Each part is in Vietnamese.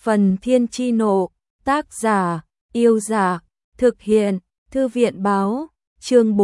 Phần Thiên Chi Nộ, tác giả, Yêu Giả, thực hiện, Thư viện báo, chương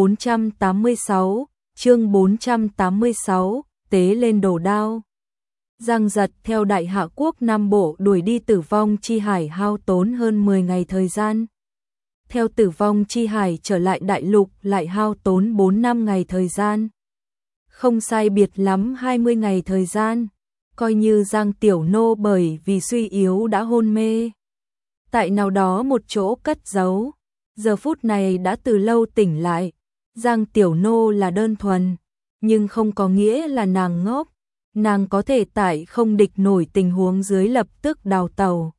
486, tế lên đồ đao. Giang Giật theo Đại Hạ Quốc Nam Bộ đuổi đi Tử Vong Chi Hải hao tốn hơn 10 ngày thời gian. Theo Tử Vong Chi Hải trở lại đại lục lại hao tốn 4-5 ngày thời gian. Không sai biệt lắm 20 ngày thời gian, coi như Giang Tiểu Nô bởi vì suy yếu đã hôn mê. Tại nào đó một chỗ cất giấu, giờ phút này đã từ lâu tỉnh lại. Giang Tiểu Nô là đơn thuần, nhưng không có nghĩa là nàng ngốc. Nàng có thể tại không địch nổi tình huống dưới lập tức đào tẩu.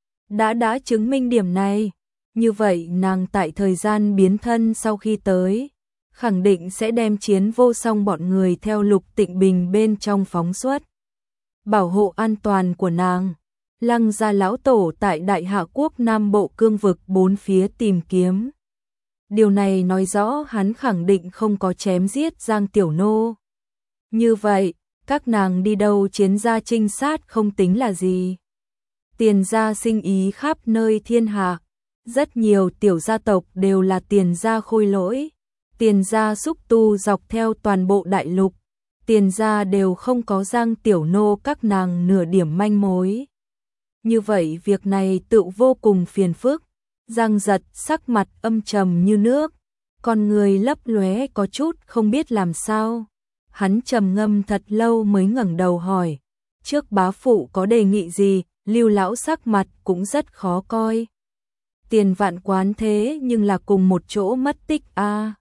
Đã chứng minh điểm này, như vậy nàng tại thời gian biến thân sau khi tới, khẳng định sẽ đem Chiến Vô Song bọn người theo Lục Tịnh Bình bên trong phóng xuất. Bảo hộ an toàn của nàng, Lăng gia lão tổ tại Đại Hạ Quốc Nam Bộ cương vực bốn phía tìm kiếm. Điều này nói rõ hắn khẳng định không có chém giết Giang Tiểu Nô. Như vậy, các nàng đi đâu chiến gia trinh sát không tính là gì. Tiền gia sinh ý khắp nơi thiên hạ, rất nhiều tiểu gia tộc đều là tiền gia khôi lỗi. Tiền gia xúc tu dọc theo toàn bộ đại lục, tiền gia đều không có Giang Tiểu Nô các nàng nửa điểm manh mối. Như vậy việc này tự vô cùng phiền phức. Giang Giật sắc mặt âm trầm như nước, con người lấp lóe có chút không biết làm sao. Hắn trầm ngâm thật lâu mới ngẩng đầu hỏi, trước bá phụ có đề nghị gì? Lưu lão sắc mặt cũng rất khó coi. Tiền Vạn Quán thế nhưng là cùng một chỗ mất tích a.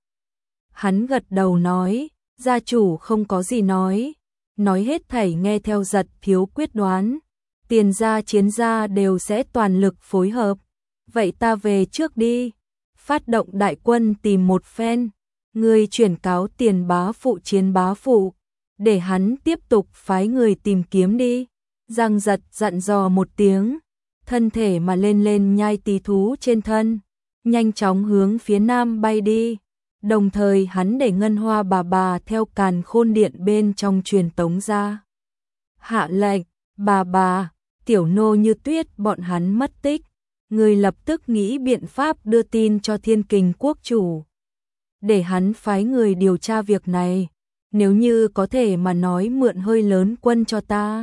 Hắn gật đầu nói, gia chủ không có gì nói hết thảy nghe theo Giật thiếu quyết đoán. Tiền gia chiến gia đều sẽ toàn lực phối hợp. Vậy ta về trước đi, phát động đại quân tìm một phen. Người chuyển cáo Tiền bá phụ Chiến bá phụ, để hắn tiếp tục phái người tìm kiếm đi. Giang Giật dặn dò một tiếng, thân thể mà lên nhai tí thú trên thân, nhanh chóng hướng phía nam bay đi. Đồng thời hắn để Ngân Hoa bà theo Càn Khôn Điện bên trong truyền tống ra. Hạ lệnh, bà, Tiểu Nô Như Tuyết bọn hắn mất tích. Người lập tức nghĩ biện pháp đưa tin cho Thiên Kình quốc chủ, để hắn phái người điều tra việc này. Nếu như có thể mà nói mượn hơi lớn quân cho ta.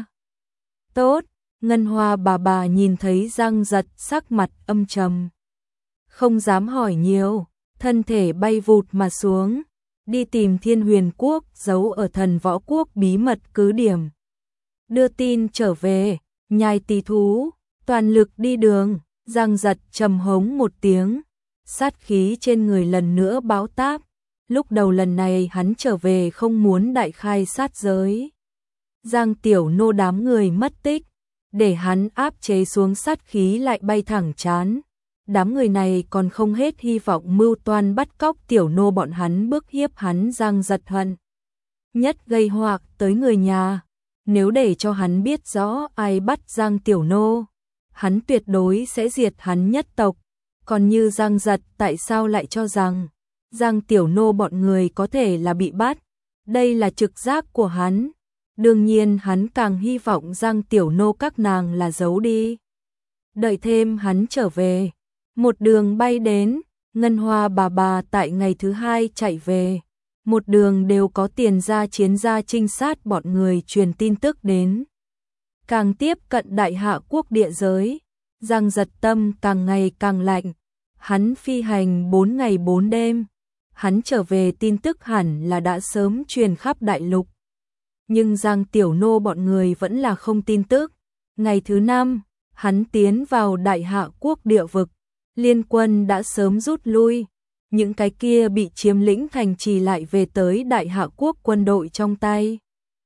Tốt, Ngân Hoa bà nhìn thấy Giang Giật sắc mặt âm trầm, không dám hỏi nhiều, thân thể bay vụt mà xuống, đi tìm Thiên Huyền quốc giấu ở Thần Võ quốc bí mật cứ điểm. Đưa tin trở về, nhai tí thú, toàn lực đi đường. Giang Giật trầm hống một tiếng, sát khí trên người lần nữa báo táp. Lúc đầu lần này hắn trở về không muốn đại khai sát giới. Giang Tiểu Nô đám người mất tích, để hắn áp chế xuống sát khí lại bay thẳng chán. Đám người này còn không hết hy vọng mưu toan bắt cóc Tiểu Nô bọn hắn bức hiếp hắn. Giang Giật hận nhất gây họa tới người nhà. Nếu để cho hắn biết rõ ai bắt Giang Tiểu Nô, hắn tuyệt đối sẽ diệt hắn nhất tộc. Còn như Giang Giật tại sao lại cho rằng Giang Tiểu Nô bọn người có thể là bị bắt? Đây là trực giác của hắn. Đương nhiên hắn càng hy vọng Giang Tiểu Nô các nàng là giấu đi. Đợi thêm hắn trở về, một đường bay đến. Ngân Hoa bà tại ngày thứ hai chạy về, một đường đều có Tiền gia chiến gia trinh sát bọn người truyền tin tức đến. Càng tiếp cận Đại Hạ Quốc địa giới, Giang Giật tâm càng ngày càng lạnh. Hắn phi hành 4 ngày 4 đêm, hắn trở về tin tức hẳn là đã sớm truyền khắp đại lục. Nhưng Giang Tiểu Nô bọn người vẫn là không tin tức. Ngày thứ 5, hắn tiến vào Đại Hạ Quốc địa vực, liên quân đã sớm rút lui. Những cái kia bị chiếm lĩnh thành trì lại về tới Đại Hạ Quốc quân đội trong tay.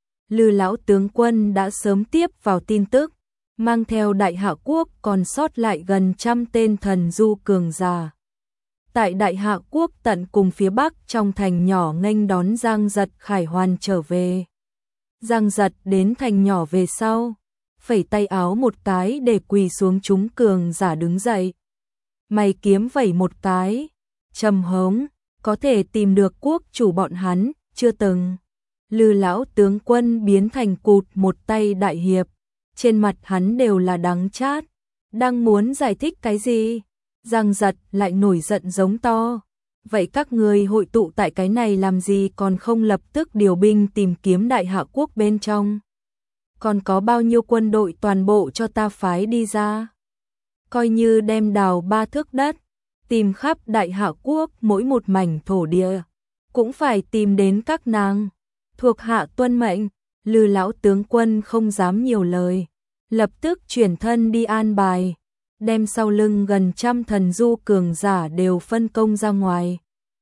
Lư lão tướng quân đã sớm tiếp vào tin tức, mang theo Đại Hạ Quốc còn sót lại gần 100 tên thần du cường giả. Tại Đại Hạ Quốc tận cùng phía bắc trong thành nhỏ nghênh đón Giang Giật khải hoàn trở về. Giang Giật đến thành nhỏ về sau, phẩy tay áo một cái để quỳ xuống chúng cường giả đứng dậy. Mày kiếm vẩy một cái, trầm hống, có thể tìm được quốc chủ bọn hắn, chưa từng. Lư lão tướng quân biến thành cụt một tay đại hiệp, trên mặt hắn đều là đắng chát, Đang muốn giải thích cái gì? Giang Giật lại nổi giận giống to. Vậy các người hội tụ tại cái này làm gì, còn không lập tức điều binh tìm kiếm Đại Hạ Quốc bên trong? Còn có bao nhiêu quân đội toàn bộ cho ta phái đi ra? Coi như đem đào 3 thước đất, tìm khắp Đại Hạ Quốc mỗi một mảnh thổ địa, cũng phải tìm đến các nàng. Thuộc hạ tuân mệnh. Lư lão tướng quân không dám nhiều lời, lập tức chuyển thân đi an bài, đem sau lưng gần 100 thần du cường giả đều phân công ra ngoài.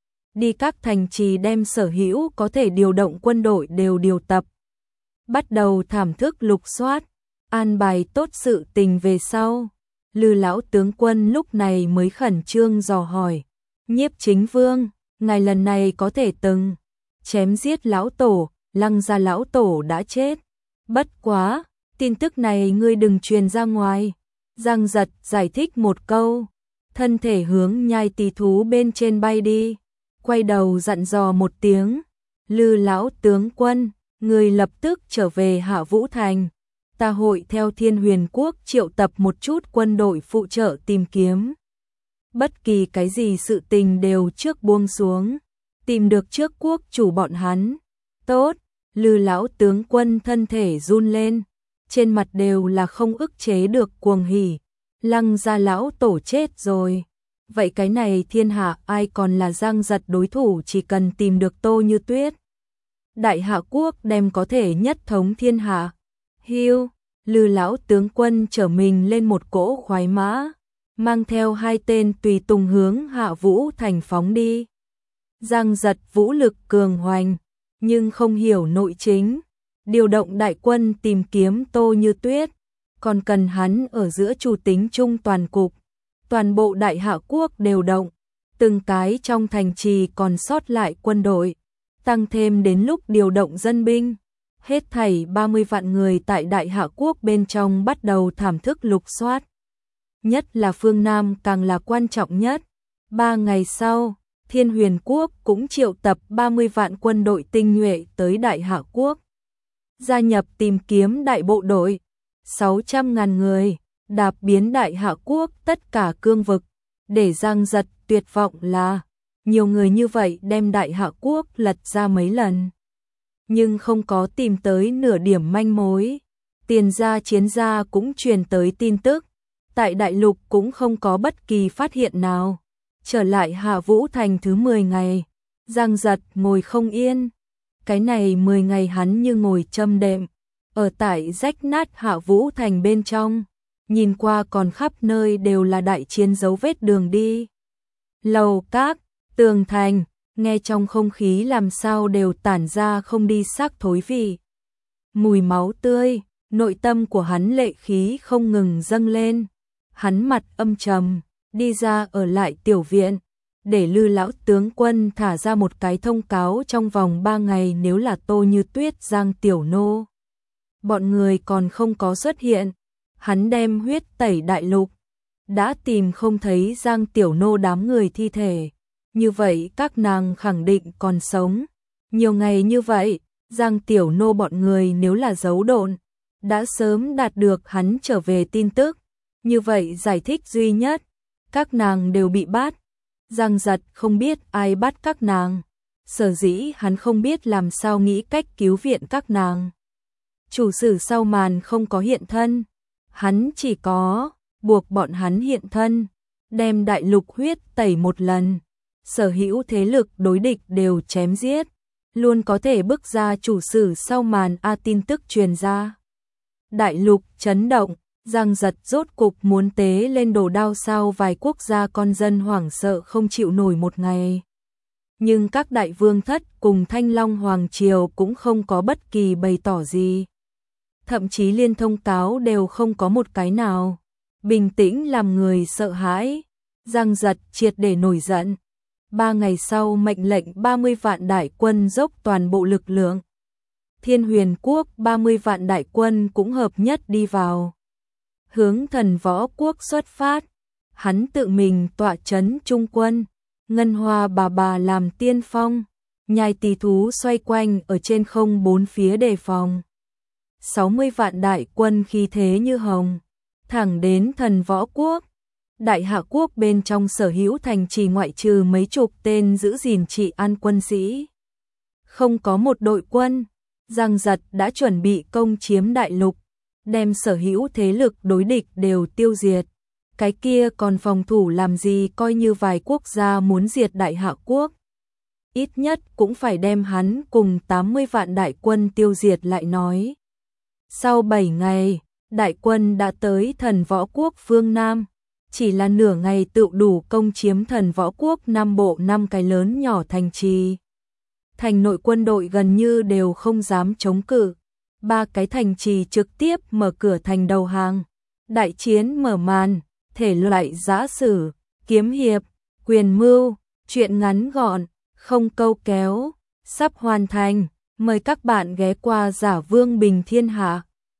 Đi các thành trì đem sở hữu có thể điều động quân đội đều điều tập. Bắt đầu thảm thức lục soát, an bài tốt sự tình về sau. Lư lão tướng quân lúc này mới khẩn trương dò hỏi. Nhiếp chính vương, ngài lần này có thể từng chém giết lão tổ, Lăng gia lão tổ đã chết. Bất quá, tin tức này ngươi đừng truyền ra ngoài. Giang Giật giải thích một câu, thân thể hướng nhai tỳ thú bên trên bay đi, quay đầu dặn dò một tiếng. Lư lão tướng quân, người lập tức trở về Hạ Vũ Thành. Ta hội theo Thiên Huyền Quốc triệu tập một chút quân đội phụ trợ tìm kiếm. Bất kỳ cái gì sự tình đều trước buông xuống, tìm được trước quốc chủ bọn hắn. Tốt. Lư lão tướng quân thân thể run lên, trên mặt đều là không ức chế được cuồng hỉ. Lăng gia lão tổ chết rồi, vậy cái này thiên hạ ai còn là Giang Giật đối thủ, chỉ cần tìm được Tô Như Tuyết, Đại Hạ Quốc đem có thể nhất thống thiên hạ. Hiu, Lư lão tướng quân trở mình lên một cỗ khoái mã, mang theo 2 tên tùy tùng hướng Hạ Vũ Thành phóng đi. Giang Giật vũ lực cường hoành, nhưng không hiểu nội chính, điều động đại quân tìm kiếm Tô Như Tuyết, còn cần hắn ở giữa chủ tính chung toàn cục. Toàn bộ Đại Hạ Quốc đều động, từng cái trong thành trì còn sót lại quân đội, tăng thêm đến lúc điều động dân binh. Hết thảy 30 vạn người tại Đại Hạ Quốc bên trong bắt đầu thảm thức lục soát. Nhất là phương Nam càng là quan trọng nhất. 3 ngày sau, Thiên Huyền Quốc cũng triệu tập 30 vạn quân đội tinh nhuệ tới Đại Hạ Quốc, gia nhập tìm kiếm đại bộ đội. 600.000 người, đạp biến Đại Hạ Quốc tất cả cương vực. Để Giang Giật tuyệt vọng là, nhiều người như vậy đem Đại Hạ Quốc lật ra mấy lần, nhưng không có tìm tới nửa điểm manh mối. Tiền gia chiến gia cũng truyền tới tin tức, tại đại lục cũng không có bất kỳ phát hiện nào. Trở lại Hạ Vũ Thành thứ 10 ngày, Giang Giật ngồi không yên. Cái này 10 ngày hắn như ngồi châm đệm, ở tại rách nát Hạ Vũ Thành bên trong, nhìn qua còn khắp nơi đều là đại chiến dấu vết đường đi. Lầu các, tường thành, nghe trong không khí làm sao đều tản ra không đi xác thối vị. Mùi máu tươi, nội tâm của hắn lệ khí không ngừng dâng lên. Hắn mặt âm trầm, đi ra ở lại tiểu viện, để Lư lão tướng quân thả ra một cái thông cáo trong vòng 3 ngày, nếu là Tô Như Tuyết, Giang Tiểu Nô bọn người còn không có xuất hiện, hắn đem huyết tẩy đại lục. Đã tìm không thấy Giang Tiểu Nô đám người thi thể, như vậy các nàng khẳng định còn sống. Nhiều ngày như vậy, Giang Tiểu Nô bọn người nếu là giấu độn, đã sớm đạt được hắn trở về tin tức. Như vậy giải thích duy nhất, các nàng đều bị bắt. Giang Giật không biết ai bắt các nàng, sở dĩ hắn không biết làm sao nghĩ cách cứu viện các nàng. Chủ sử sau màn không có hiện thân, hắn chỉ có buộc bọn hắn hiện thân, đem đại lục huyết tẩy một lần, sở hữu thế lực đối địch đều chém giết, luôn có thể bức ra chủ sử sau màn tin tức truyền ra. Đại lục chấn động, Giang Giật rốt cục muốn tế lên đồ đao sao, vài quốc gia con dân hoảng sợ không chịu nổi một ngày. Nhưng các đại vương thất cùng Thanh Long Hoàng Triều cũng không có bất kỳ bày tỏ gì. Thậm chí liên thông cáo đều không có một cái nào. Bình tĩnh làm người sợ hãi. Giang Giật triệt để nổi giận. 3 ngày sau mệnh lệnh 30 vạn đại quân dốc toàn bộ lực lượng. Thiên Huyền Quốc 30 vạn đại quân cũng hợp nhất đi vào. Hướng Thần Võ Quốc xuất phát. Hắn tự mình tọa trấn trung quân. Ngân Hoa bà làm tiên phong. Nhai Tỳ thú xoay quanh ở trên không bốn phía đề phòng. 60 vạn đại quân khí thế như hồng, thẳng đến Thần Võ Quốc. Đại Hạ Quốc bên trong sở hữu thành trì ngoại trừ mấy chục tên giữ gìn trị an quân sĩ. Không có một đội quân, Giang Giật đã chuẩn bị công chiếm đại lục, đem sở hữu thế lực đối địch đều tiêu diệt. Cái kia còn phòng thủ làm gì, coi như vài quốc gia muốn diệt Đại Hạ Quốc. Ít nhất cũng phải đem hắn cùng 80 vạn đại quân tiêu diệt lại nói. Sau 7 ngày, đại quân đã tới Thần Võ Quốc phương Nam. Chỉ là nửa ngày tự đủ công chiếm Thần Võ Quốc Nam Bộ 5 cái lớn nhỏ thành trì. Thành nội quân đội gần như đều không dám chống cự. 3 cái thành trì trực tiếp mở cửa thành đầu hàng. Đại chiến mở màn, thể loại giã sử, kiếm hiệp, quyền mưu, truyện ngắn gọn, không câu kéo, sắp hoàn thành. Mời các bạn ghé qua Giả Vương Bình Thiên Hạ.